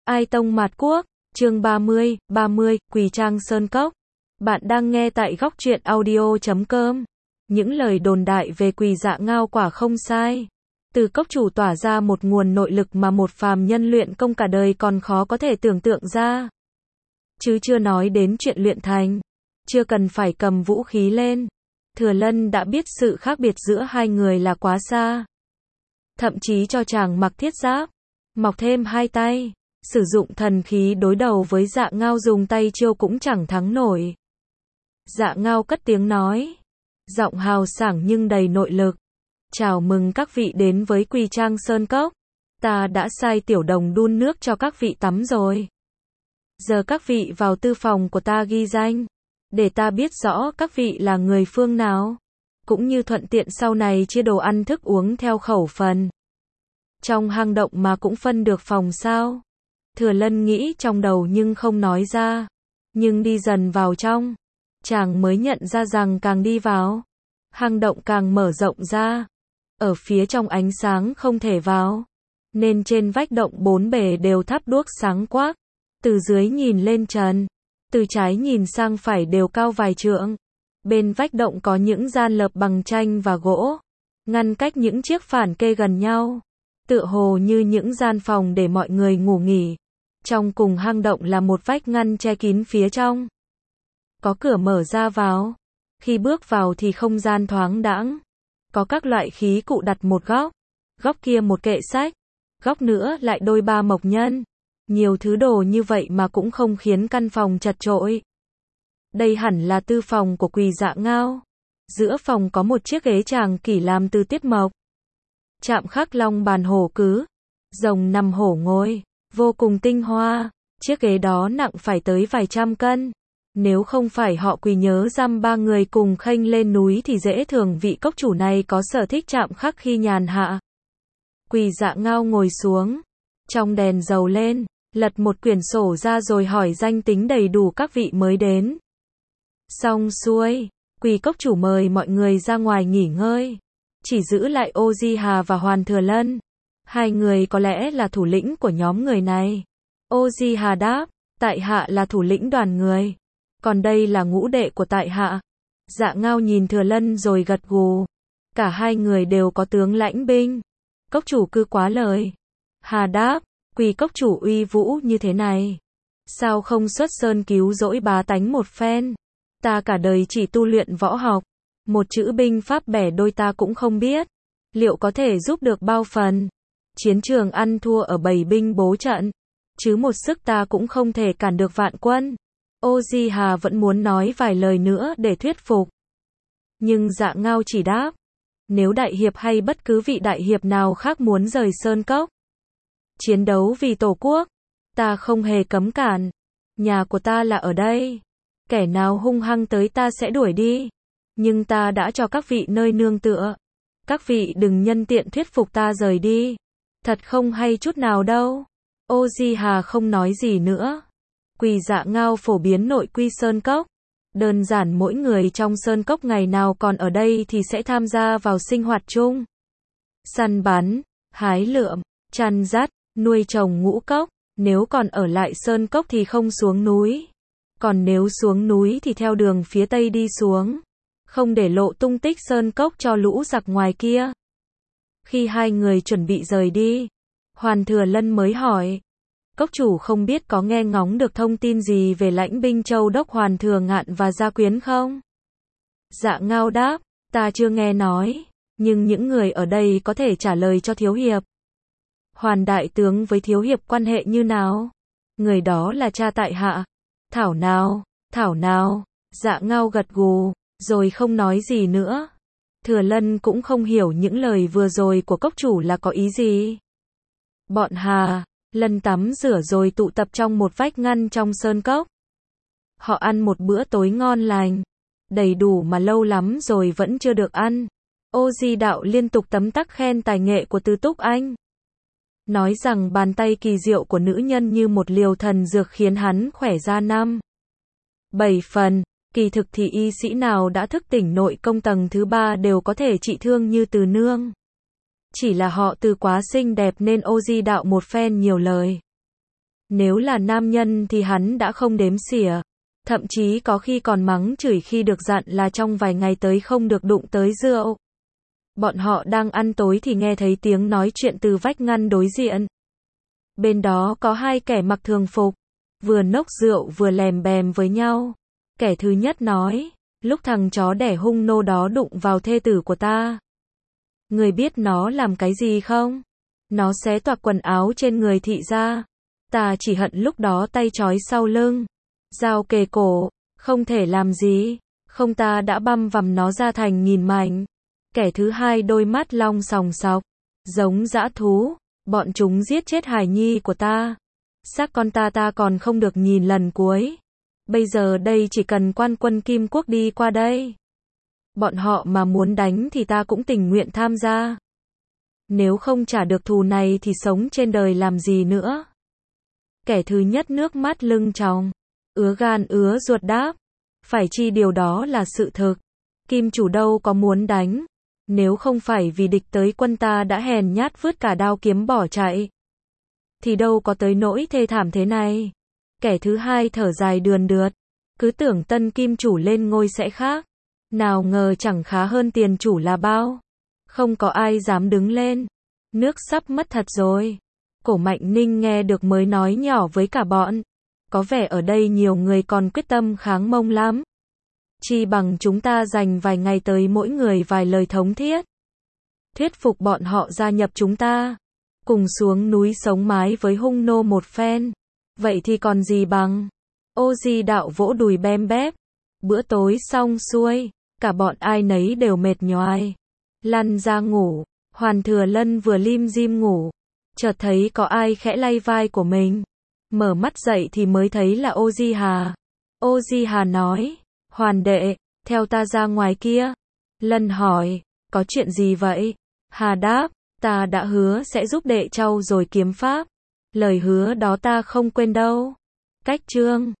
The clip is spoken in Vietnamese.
Ai Tông Mạt Quốc, chương 30, Quỳ Trang Sơn Cốc. Bạn đang nghe tại góc truyện audio.com. Những lời đồn đại về Quỳ Dạ Ngao quả không sai. Từ cốc chủ tỏa ra một nguồn nội lực mà một phàm nhân luyện công cả đời còn khó có thể tưởng tượng ra. Chứ chưa nói đến chuyện luyện thành. Chưa cần phải cầm vũ khí lên. Thừa Lân đã biết sự khác biệt giữa hai người là quá xa. Thậm chí cho chàng mặc thiết giáp, mọc thêm hai tay, sử dụng thần khí đối đầu với Dạ Ngao dùng tay chiêu cũng chẳng thắng nổi. Dạ Ngao cất tiếng nói, giọng hào sảng nhưng đầy nội lực. Chào mừng các vị đến với Quỳ Trang Sơn Cốc. Ta đã sai tiểu đồng đun nước cho các vị tắm rồi. Giờ các vị vào tư phòng của ta ghi danh, để ta biết rõ các vị là người phương nào, cũng như thuận tiện sau này chia đồ ăn thức uống theo khẩu phần. Trong hang động mà cũng phân được phòng sao? Thừa Lân nghĩ trong đầu nhưng không nói ra. Nhưng đi dần vào trong, chàng mới nhận ra rằng càng đi vào, hang động càng mở rộng ra. Ở phía trong ánh sáng không thể vào, nên trên vách động bốn bề đều thắp đuốc sáng quắc. Từ dưới nhìn lên trần, từ trái nhìn sang phải đều cao vài trượng. Bên vách động có những gian lợp bằng tranh và gỗ, ngăn cách những chiếc phản kê gần nhau, tựa hồ như những gian phòng để mọi người ngủ nghỉ. Trong cùng hang động là một vách ngăn che kín phía trong. Có cửa mở ra vào. Khi bước vào thì không gian thoáng đãng. Có các loại khí cụ đặt một góc, góc kia một kệ sách, góc nữa lại đôi ba mộc nhân. Nhiều thứ đồ như vậy mà cũng không khiến căn phòng chật chội. Đây hẳn là tư phòng của Quỳ Dạ Ngao. Giữa phòng có một chiếc ghế tràng kỷ làm từ tiết mộc. Chạm khắc long bàn hổ cứ, rồng nằm hổ ngồi, vô cùng tinh hoa. Chiếc ghế đó nặng phải tới vài trăm cân. Nếu không phải họ Quỳ nhớ dăm ba người cùng khênh lên núi thì dễ thường vị cốc chủ này có sở thích chạm khắc khi nhàn hạ. Quỳ Dạ Ngao ngồi xuống, trong đèn dầu lên, lật một quyển sổ ra rồi hỏi danh tính đầy đủ các vị mới đến. Xong xuôi, Quỳ cốc chủ mời mọi người ra ngoài nghỉ ngơi, chỉ giữ lại Ô Di Hà và Hoàn Thừa Lân. Hai người có lẽ là thủ lĩnh của nhóm người này. Ô Di Hà đáp, tại hạ là thủ lĩnh đoàn người, còn đây là ngũ đệ của tại hạ. Dạ Ngao nhìn Thừa Lân rồi gật gù. Cả hai người đều có tướng lãnh binh. Cốc chủ cứ quá lời. Hà đáp, Quỳ cốc chủ uy vũ như thế này, sao không xuất sơn cứu rỗi bá tánh một phen? Ta cả đời chỉ tu luyện võ học, một chữ binh pháp bẻ đôi ta cũng không biết, liệu có thể giúp được bao phần? Chiến trường ăn thua ở bầy binh bố trận, chứ một sức ta cũng không thể cản được vạn quân. Ô Di Hà vẫn muốn nói vài lời nữa để thuyết phục, nhưng Dạ Ngao chỉ đáp, nếu đại hiệp hay bất cứ vị đại hiệp nào khác muốn rời sơn cốc, chiến đấu vì tổ quốc, ta không hề cấm cản. Nhà của ta là ở đây. Kẻ nào hung hăng tới ta sẽ đuổi đi. Nhưng ta đã cho các vị nơi nương tựa. Các vị đừng nhân tiện thuyết phục ta rời đi. Thật không hay chút nào đâu. Ô Di Hà không nói gì nữa. Quỳ Dạ Ngao phổ biến nội quy sơn cốc. Đơn giản mỗi người trong sơn cốc ngày nào còn ở đây thì sẽ tham gia vào sinh hoạt chung. Săn bắn, hái lượm, chăn dắt, nuôi trồng ngũ cốc. Nếu còn ở lại sơn cốc thì không xuống núi. Còn nếu xuống núi thì theo đường phía tây đi xuống. Không để lộ tung tích sơn cốc cho lũ giặc ngoài kia. Khi hai người chuẩn bị rời đi, Hoàn Thừa Lân mới hỏi, cốc chủ không biết có nghe ngóng được thông tin gì về lãnh binh châu đốc Hoàn Thừa Ngạn và Gia Quyến không? Dạ Ngao đáp, ta chưa nghe nói, nhưng những người ở đây có thể trả lời cho thiếu hiệp. Hoàn đại tướng với thiếu hiệp quan hệ như nào? Người đó là cha tại hạ. Thảo nào, Dạ Ngao gật gù, rồi không nói gì nữa. Thừa Lân cũng không hiểu những lời vừa rồi của cốc chủ là có ý gì. Bọn Hà, Lân tắm rửa rồi tụ tập trong một vách ngăn trong sơn cốc. Họ ăn một bữa tối ngon lành, đầy đủ mà lâu lắm rồi vẫn chưa được ăn. Ô Di Đạo liên tục tấm tắc khen tài nghệ của Từ Túc Anh. Nói rằng bàn tay kỳ diệu của nữ nhân như một liều thần dược khiến hắn khỏe ra 7 phần. Kỳ thực thì y sĩ nào đã thức tỉnh nội công tầng thứ 3 đều có thể trị thương như Từ nương. Chỉ là họ Từ quá xinh đẹp nên Ô Di Đạo một phen nhiều lời. Nếu là nam nhân thì hắn đã không đếm xỉa. Thậm chí có khi còn mắng chửi khi được dặn là trong vài ngày tới không được đụng tới rượu. Bọn họ đang ăn tối thì nghe thấy tiếng nói chuyện từ vách ngăn đối diện. Bên đó có hai kẻ mặc thường phục, vừa nốc rượu vừa lèm bèm với nhau. Kẻ thứ nhất nói, lúc thằng chó đẻ hung nô đó đụng vào thê tử của ta. Người biết nó làm cái gì không? Nó xé toạc quần áo trên người thị ra. Ta chỉ hận lúc đó tay trói sau lưng, dao kề cổ, không thể làm gì, không ta đã băm vằm nó ra thành nghìn mảnh. Kẻ thứ hai đôi mắt long sòng sọc, giống dã thú, bọn chúng giết chết hài nhi của ta. Xác con ta còn không được nhìn lần cuối. Bây giờ đây chỉ cần quan quân Kim Quốc đi qua đây. Bọn họ mà muốn đánh thì ta cũng tình nguyện tham gia. Nếu không trả được thù này thì sống trên đời làm gì nữa. Kẻ thứ nhất nước mắt lưng tròng, ứa gan ứa ruột đáp. Phải chi điều đó là sự thực. Kim chủ đâu có muốn đánh. Nếu không phải vì địch tới quân ta đã hèn nhát vứt cả đao kiếm bỏ chạy. Thì đâu có tới nỗi thê thảm thế này. Kẻ thứ hai thở dài đườn đượt. Cứ tưởng tân kim chủ lên ngôi sẽ khác. Nào ngờ chẳng khá hơn tiền chủ là bao. Không có ai dám đứng lên. Nước sắp mất thật rồi. Cổ Mạnh Ninh nghe được mới nói nhỏ với cả bọn. Có vẻ ở đây nhiều người còn quyết tâm kháng Mông lắm. Chi bằng chúng ta dành vài ngày tới mỗi người vài lời thống thiết. Thuyết phục bọn họ gia nhập chúng ta. Cùng xuống núi sống mái với hung nô một phen. Vậy thì còn gì bằng. Ô Di Đạo vỗ đùi bem bép. Bữa tối xong xuôi, cả bọn ai nấy đều mệt nhoài. Lăn ra ngủ, Hoàn Thừa Lân vừa lim dim ngủ. Chợt thấy có ai khẽ lay vai của mình. Mở mắt dậy thì mới thấy là Ô Di Hà. Ô Di Hà nói, Hoàn đệ, theo ta ra ngoài kia. Lân hỏi, có chuyện gì vậy? Hà đáp, ta đã hứa sẽ giúp đệ trau dồi kiếm pháp. Lời hứa đó ta không quên đâu. Cách chương